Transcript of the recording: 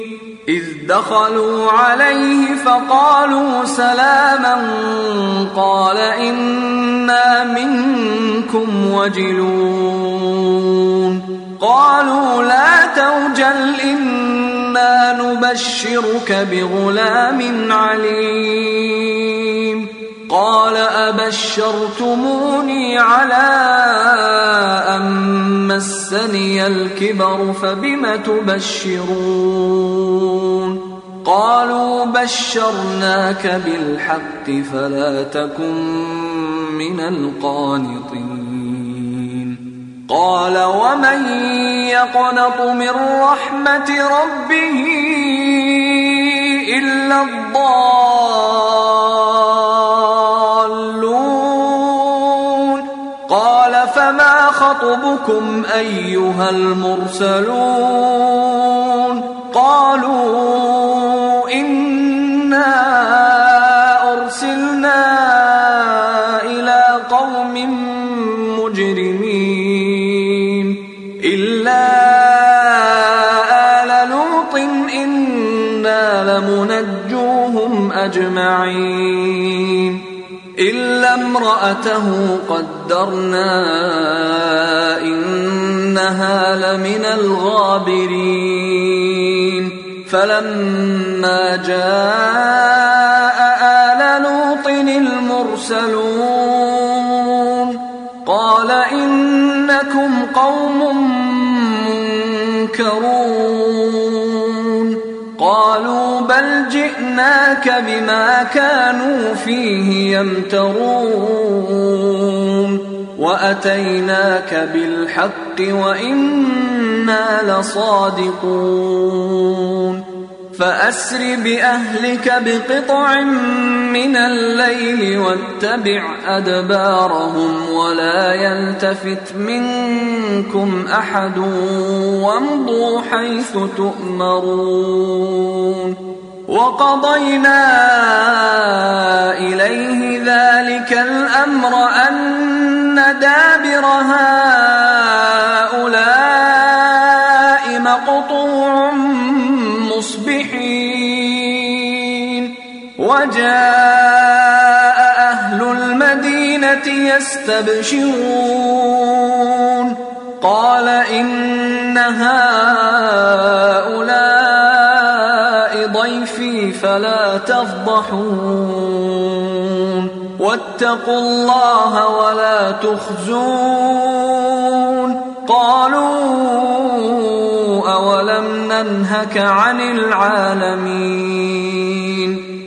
إذ دخلوا عليه فقالوا سلاما قال إنا منكم وجلون قالوا لا توجل إنا نبشرك بغلام عليم قال أبشرتموني على أن مسني الكبر فبم تبشرون قالوا بشرناك بالحق فلا تكن من القانطين قال ومن يقنط من رحمة ربه إلا الضالون قال فما خطبكم أيها المرسلون قالوا إنا أرسلنا إلى قوم مجرمين إلا آل لوط إنا لمنجوهم أجمعين إلا امرأته قدرنا إنها لمن الغابرين فلما جاء آل لوط المرسلون قال إنكم قوم منكرون قالوا بل جئناك بما كانوا فيه يمترون وأتيناك بالحق وإنا لصادقون فأسر بأهلك بقطع من الليل واتبع أدبارهم ولا يلتفت منكم أحد وامضوا حيث تؤمرون وقضينا إليه ذلك الأمر أن دابر هؤلاء مقطوع مصبحين وجاء أهل المدينة يستبشرون قال إن هؤلاء ضيفي فلا تفضحون واتقوا الله ولا تخزون قالوا أولم ننهك عن العالمين